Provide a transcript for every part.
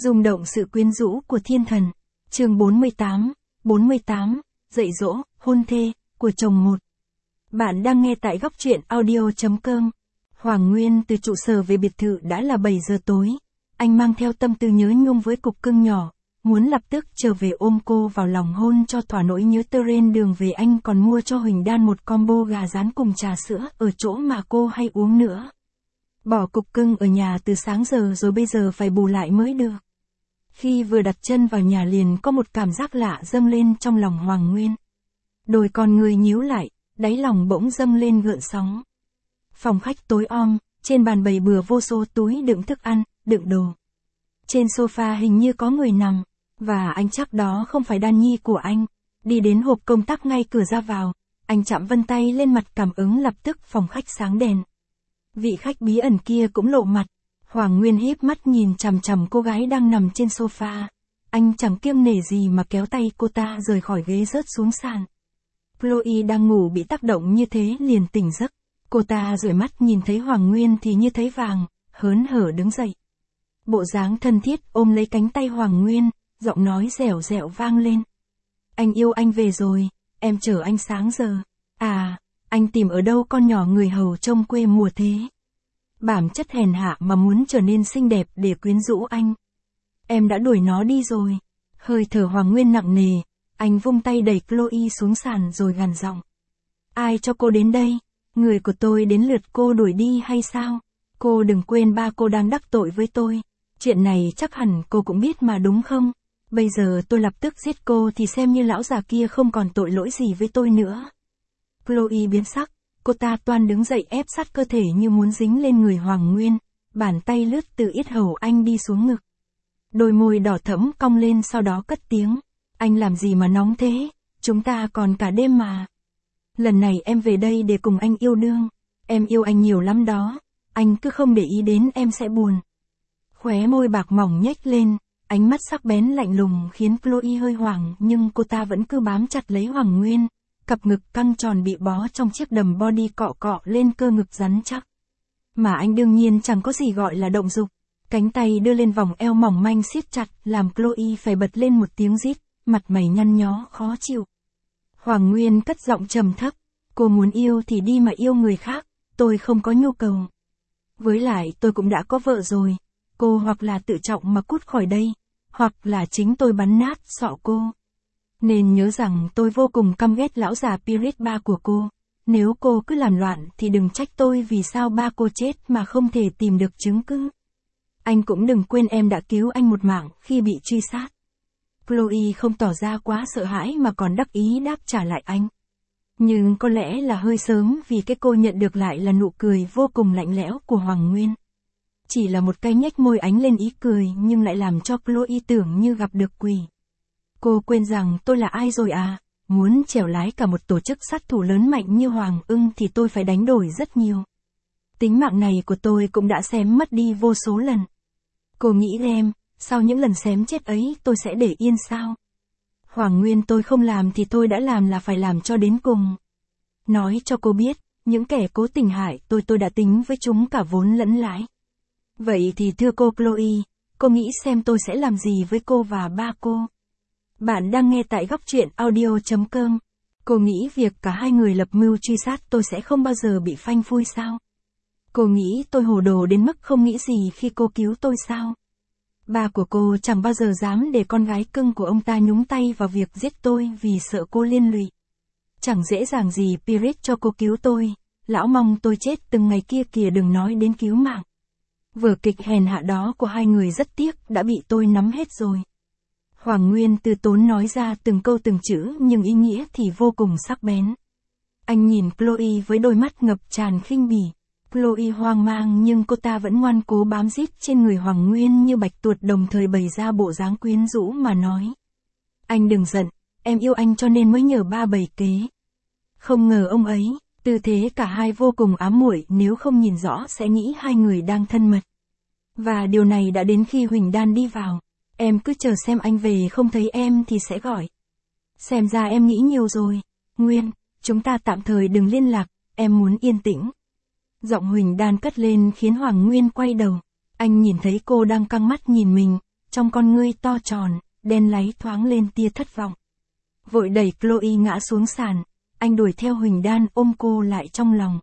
Rung động sự quyến rũ của thiên thần. Chương 48, dạy dỗ, hôn thê, của chồng một. Bạn đang nghe tại góc truyện audio.com. Hoàng Nguyên từ trụ sở về biệt thự đã là 7 giờ tối. Anh mang theo tâm tư nhớ nhung với cục cưng nhỏ, muốn lập tức trở về ôm cô vào lòng hôn cho thỏa nỗi nhớ. Trên đường về anh còn mua cho Huỳnh Đan một combo gà rán cùng trà sữa ở chỗ mà cô hay uống nữa. Bỏ cục cưng ở nhà từ sáng giờ rồi bây giờ phải bù lại mới được. Khi vừa đặt chân vào nhà liền có một cảm giác lạ dâng lên trong lòng Hoàng Nguyên. Đôi con người nhíu lại, đáy lòng bỗng dâng lên gợn sóng. Phòng khách tối om, trên bàn bày bừa vô số túi đựng thức ăn, đựng đồ. Trên sofa hình như có người nằm, và anh chắc đó không phải Đan Nhi của anh. Đi đến hộp công tắc ngay cửa ra vào, anh chạm vân tay lên mặt cảm ứng lập tức phòng khách sáng đèn. Vị khách bí ẩn kia cũng lộ mặt. Hoàng Nguyên híp mắt nhìn chằm chằm cô gái đang nằm trên sofa. Anh chẳng kiêng nể gì mà kéo tay cô ta rời khỏi ghế rớt xuống sàn. Chloe đang ngủ bị tác động như thế liền tỉnh giấc. Cô ta dụi mắt nhìn thấy Hoàng Nguyên thì như thấy vàng, hớn hở đứng dậy. Bộ dáng thân thiết ôm lấy cánh tay Hoàng Nguyên, giọng nói dẻo dẻo vang lên. Anh yêu anh về rồi, em chờ anh sáng giờ. À, anh tìm ở đâu con nhỏ người hầu trông quê mùa thế? Bản chất hèn hạ mà muốn trở nên xinh đẹp để quyến rũ anh. Em đã đuổi nó đi rồi. Hơi thở Hoàng Nguyên nặng nề, anh vung tay đẩy Chloe xuống sàn rồi gằn giọng. Ai cho cô đến đây? Người của tôi đến lượt cô đuổi đi hay sao? Cô đừng quên ba cô đang đắc tội với tôi. Chuyện này chắc hẳn cô cũng biết mà đúng không? Bây giờ tôi lập tức giết cô thì xem như lão già kia không còn tội lỗi gì với tôi nữa. Chloe biến sắc. Cô ta toan đứng dậy ép sát cơ thể như muốn dính lên người Hoàng Nguyên, bàn tay lướt từ yết hầu anh đi xuống ngực. Đôi môi đỏ thẫm cong lên sau đó cất tiếng. Anh làm gì mà nóng thế, chúng ta còn cả đêm mà. Lần này em về đây để cùng anh yêu đương, em yêu anh nhiều lắm đó, anh cứ không để ý đến em sẽ buồn. Khóe môi bạc mỏng nhếch lên, ánh mắt sắc bén lạnh lùng khiến Chloe hơi hoảng nhưng cô ta vẫn cứ bám chặt lấy Hoàng Nguyên. Cặp ngực căng tròn bị bó trong chiếc đầm body cọ cọ lên cơ ngực rắn chắc. Mà anh đương nhiên chẳng có gì gọi là động dục. Cánh tay đưa lên vòng eo mỏng manh siết chặt làm Chloe phải bật lên một tiếng rít, mặt mày nhăn nhó khó chịu. Hoàng Nguyên cất giọng trầm thấp. Cô muốn yêu thì đi mà yêu người khác, tôi không có nhu cầu. Với lại tôi cũng đã có vợ rồi. Cô hoặc là tự trọng mà cút khỏi đây, hoặc là chính tôi bắn nát sọ cô. Nên nhớ rằng tôi vô cùng căm ghét lão già Pirate ba của cô. Nếu cô cứ làm loạn thì đừng trách tôi vì sao ba cô chết mà không thể tìm được chứng cứ. Anh cũng đừng quên em đã cứu anh một mạng khi bị truy sát. Chloe không tỏ ra quá sợ hãi mà còn đắc ý đáp trả lại anh. Nhưng có lẽ là hơi sớm vì cái cô nhận được lại là nụ cười vô cùng lạnh lẽo của Hoàng Nguyên. Chỉ là một cái nhếch môi ánh lên ý cười nhưng lại làm cho Chloe tưởng như gặp được quỷ. Cô quên rằng tôi là ai rồi à? Muốn chèo lái cả một tổ chức sát thủ lớn mạnh như Hoàng Ưng thì tôi phải đánh đổi rất nhiều. Tính mạng này của tôi cũng đã xém mất đi vô số lần. Cô nghĩ em, sau những lần xém chết ấy tôi sẽ để yên sao? Hoàng Nguyên tôi không làm thì tôi đã làm là phải làm cho đến cùng. Nói cho cô biết, những kẻ cố tình hại tôi đã tính với chúng cả vốn lẫn lãi. Vậy thì thưa cô Chloe, cô nghĩ xem tôi sẽ làm gì với cô và ba cô? Bạn đang nghe tại góc truyện audio.com. Cô nghĩ việc cả hai người lập mưu truy sát tôi sẽ không bao giờ bị phanh phui sao? Cô nghĩ tôi hồ đồ đến mức không nghĩ gì khi cô cứu tôi sao? Ba của cô chẳng bao giờ dám để con gái cưng của ông ta nhúng tay vào việc giết tôi vì sợ cô liên lụy. Chẳng dễ dàng gì Pirate cho cô cứu tôi, lão mong tôi chết từng ngày kia kìa đừng nói đến cứu mạng. Vở kịch hèn hạ đó của hai người rất tiếc đã bị tôi nắm hết rồi. Hoàng Nguyên từ tốn nói ra từng câu từng chữ nhưng ý nghĩa thì vô cùng sắc bén. Anh nhìn Chloe với đôi mắt ngập tràn khinh bỉ. Chloe hoang mang nhưng cô ta vẫn ngoan cố bám rít trên người Hoàng Nguyên như bạch tuộc đồng thời bày ra bộ dáng quyến rũ mà nói. Anh đừng giận, em yêu anh cho nên mới nhờ ba bày kế. Không ngờ ông ấy, tư thế cả hai vô cùng ám muội nếu không nhìn rõ sẽ nghĩ hai người đang thân mật. Và điều này đã đến khi Huỳnh Đan đi vào. Em cứ chờ xem anh về không thấy em thì sẽ gọi. Xem ra em nghĩ nhiều rồi. Nguyên, chúng ta tạm thời đừng liên lạc, em muốn yên tĩnh. Giọng Huỳnh Đan cất lên khiến Hoàng Nguyên quay đầu. Anh nhìn thấy cô đang căng mắt nhìn mình, trong con ngươi to tròn, đen láy thoáng lên tia thất vọng. Vội đẩy Chloe ngã xuống sàn, anh đuổi theo Huỳnh Đan ôm cô lại trong lòng.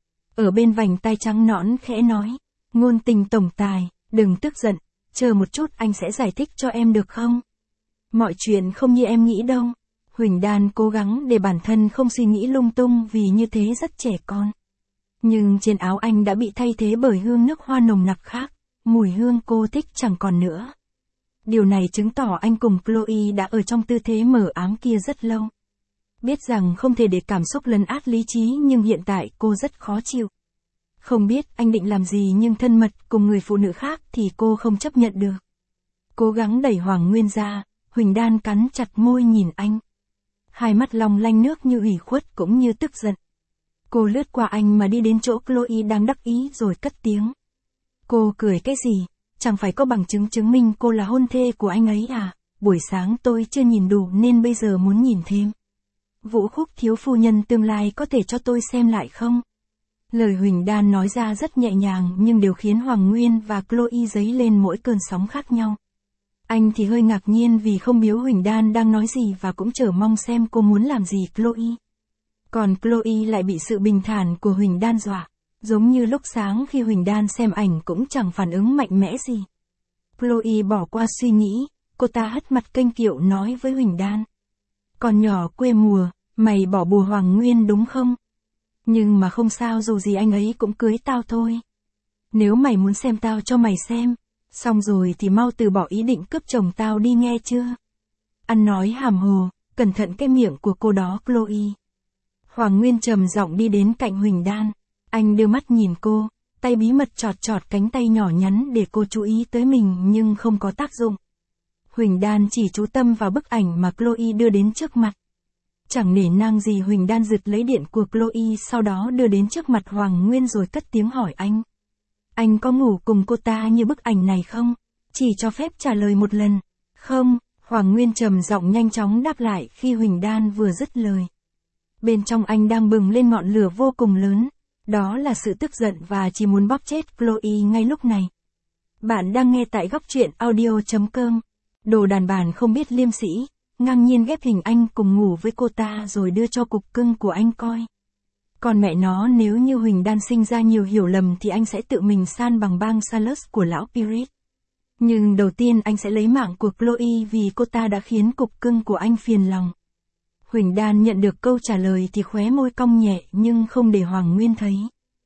Ở bên vành tai trắng nõn khẽ nói, ngôn tình tổng tài, đừng tức giận, chờ một chút anh sẽ giải thích cho em được không? Mọi chuyện không như em nghĩ đâu. Huỳnh Đan cố gắng để bản thân không suy nghĩ lung tung vì như thế rất trẻ con. Nhưng trên áo anh đã bị thay thế bởi hương nước hoa nồng nặc khác, mùi hương cô thích chẳng còn nữa. Điều này chứng tỏ anh cùng Chloe đã ở trong tư thế mờ ám kia rất lâu. Biết rằng không thể để cảm xúc lấn át lý trí nhưng hiện tại cô rất khó chịu. Không biết anh định làm gì nhưng thân mật cùng người phụ nữ khác thì cô không chấp nhận được. Cố gắng đẩy Hoàng Nguyên ra, Huỳnh Đan cắn chặt môi nhìn anh. Hai mắt long lanh nước như ủy khuất cũng như tức giận. Cô lướt qua anh mà đi đến chỗ Chloe đang đắc ý rồi cất tiếng. Cô cười cái gì? Chẳng phải có bằng chứng chứng minh cô là hôn thê của anh ấy à? Buổi sáng tôi chưa nhìn đủ nên bây giờ muốn nhìn thêm. Vũ Khúc thiếu phu nhân tương lai có thể cho tôi xem lại không? Lời Huỳnh Đan nói ra rất nhẹ nhàng nhưng đều khiến Hoàng Nguyên và Chloe dấy lên mỗi cơn sóng khác nhau. Anh thì hơi ngạc nhiên vì không biết Huỳnh Đan đang nói gì và cũng chờ mong xem cô muốn làm gì Chloe. Còn Chloe lại bị sự bình thản của Huỳnh Đan dọa. Giống như lúc sáng khi Huỳnh Đan xem ảnh cũng chẳng phản ứng mạnh mẽ gì. Chloe bỏ qua suy nghĩ, cô ta hất mặt kênh kiệu nói với Huỳnh Đan. Còn nhỏ quê mùa, mày bỏ bùa Hoàng Nguyên đúng không? Nhưng mà không sao dù gì anh ấy cũng cưới tao thôi. Nếu mày muốn xem tao cho mày xem, xong rồi thì mau từ bỏ ý định cướp chồng tao đi nghe chưa? Ăn nói hàm hồ, cẩn thận cái miệng của cô đó Chloe. Hoàng Nguyên trầm giọng đi đến cạnh Huỳnh Đan. Anh đưa mắt nhìn cô, tay bí mật chọt chọt cánh tay nhỏ nhắn để cô chú ý tới mình nhưng không có tác dụng. Huỳnh Đan chỉ chú tâm vào bức ảnh mà Chloe đưa đến trước mặt. Chẳng nể nang gì Huỳnh Đan giật lấy điện của Chloe sau đó đưa đến trước mặt Hoàng Nguyên rồi cất tiếng hỏi anh. Anh có ngủ cùng cô ta như bức ảnh này không? Chỉ cho phép trả lời một lần. Không, Hoàng Nguyên trầm giọng nhanh chóng đáp lại khi Huỳnh Đan vừa dứt lời. Bên trong anh đang bừng lên ngọn lửa vô cùng lớn. Đó là sự tức giận và chỉ muốn bóp chết Chloe ngay lúc này. Bạn đang nghe tại góc truyện audio.com. Đồ đàn bà không biết liêm sĩ, ngang nhiên ghép hình anh cùng ngủ với cô ta rồi đưa cho cục cưng của anh coi. Còn mẹ nó nếu như Huỳnh Đan sinh ra nhiều hiểu lầm thì anh sẽ tự mình san bằng bang Salus của lão Pirit. Nhưng đầu tiên anh sẽ lấy mạng của Chloe vì cô ta đã khiến cục cưng của anh phiền lòng. Huỳnh Đan nhận được câu trả lời thì khóe môi cong nhẹ nhưng không để Hoàng Nguyên thấy.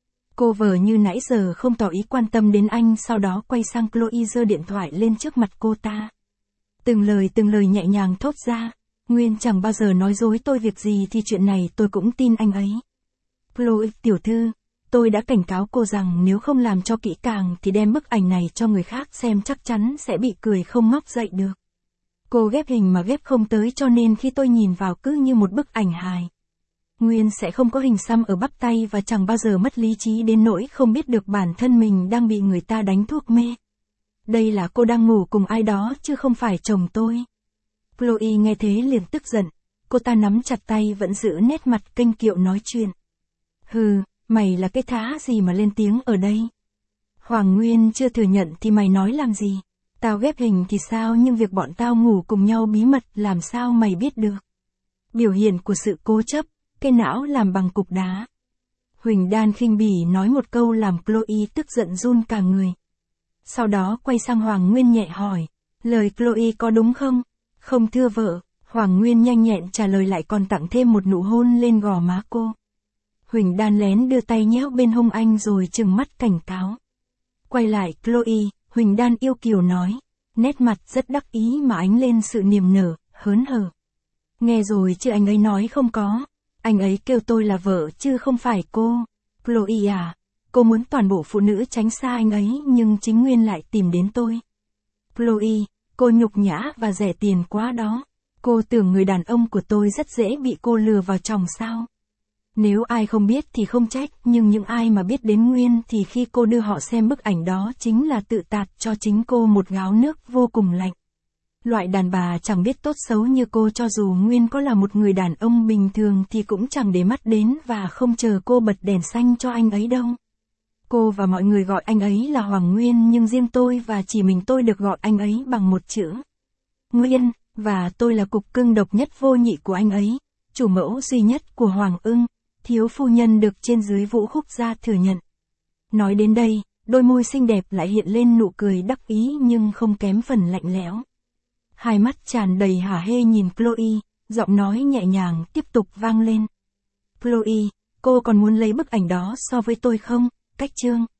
Cô vờ như nãy giờ không tỏ ý quan tâm đến anh sau đó quay sang Chloe giơ điện thoại lên trước mặt cô ta. Từng lời nhẹ nhàng thốt ra. Nguyên chẳng bao giờ nói dối tôi việc gì thì chuyện này tôi cũng tin anh ấy. Chloe tiểu thư, tôi đã cảnh cáo cô rằng nếu không làm cho kỹ càng thì đem bức ảnh này cho người khác xem chắc chắn sẽ bị cười không ngóc dậy được. Cô ghép hình mà ghép không tới cho nên khi tôi nhìn vào cứ như một bức ảnh hài. Nguyên sẽ không có hình xăm ở bắp tay và chẳng bao giờ mất lý trí đến nỗi không biết được bản thân mình đang bị người ta đánh thuốc mê. Đây là cô đang ngủ cùng ai đó chứ không phải chồng tôi. Chloe nghe thế liền tức giận. Cô ta nắm chặt tay vẫn giữ nét mặt kênh kiệu nói chuyện. Hừ, mày là cái thá gì mà lên tiếng ở đây? Hoàng Nguyên chưa thừa nhận thì mày nói làm gì? Tao ghép hình thì sao nhưng việc bọn tao ngủ cùng nhau bí mật làm sao mày biết được? Biểu hiện của sự cố chấp, cái não làm bằng cục đá. Huỳnh Đan khinh bỉ nói một câu làm Chloe tức giận run cả người. Sau đó quay sang Hoàng Nguyên nhẹ hỏi, lời Chloe có đúng không? Không thưa vợ, Hoàng Nguyên nhanh nhẹn trả lời lại còn tặng thêm một nụ hôn lên gò má cô. Huỳnh Đan lén đưa tay nhéo bên hông anh rồi trừng mắt cảnh cáo. Quay lại Chloe, Huỳnh Đan yêu kiều nói, nét mặt rất đắc ý mà ánh lên sự niềm nở, hớn hở. Nghe rồi chứ anh ấy nói không có, anh ấy kêu tôi là vợ chứ không phải cô. Chloe à, cô muốn toàn bộ phụ nữ tránh xa anh ấy nhưng chính Nguyên lại tìm đến tôi. Chloe, cô nhục nhã và rẻ tiền quá đó. Cô tưởng người đàn ông của tôi rất dễ bị cô lừa vào chồng sao? Nếu ai không biết thì không trách, nhưng những ai mà biết đến Nguyên thì khi cô đưa họ xem bức ảnh đó chính là tự tạt cho chính cô một gáo nước vô cùng lạnh. Loại đàn bà chẳng biết tốt xấu như cô cho dù Nguyên có là một người đàn ông bình thường thì cũng chẳng để mắt đến và không chờ cô bật đèn xanh cho anh ấy đâu. Cô và mọi người gọi anh ấy là Hoàng Nguyên nhưng riêng tôi và chỉ mình tôi được gọi anh ấy bằng một chữ Nguyên, và tôi là cục cưng độc nhất vô nhị của anh ấy, chủ mẫu duy nhất của Hoàng Ưng, thiếu phu nhân được trên dưới Vũ Khúc gia thừa nhận. Nói đến đây, đôi môi xinh đẹp lại hiện lên nụ cười đắc ý nhưng không kém phần lạnh lẽo. Hai mắt tràn đầy hả hê nhìn Chloe, giọng nói nhẹ nhàng tiếp tục vang lên. Chloe, cô còn muốn lấy bức ảnh đó so với tôi không, Cách Trương?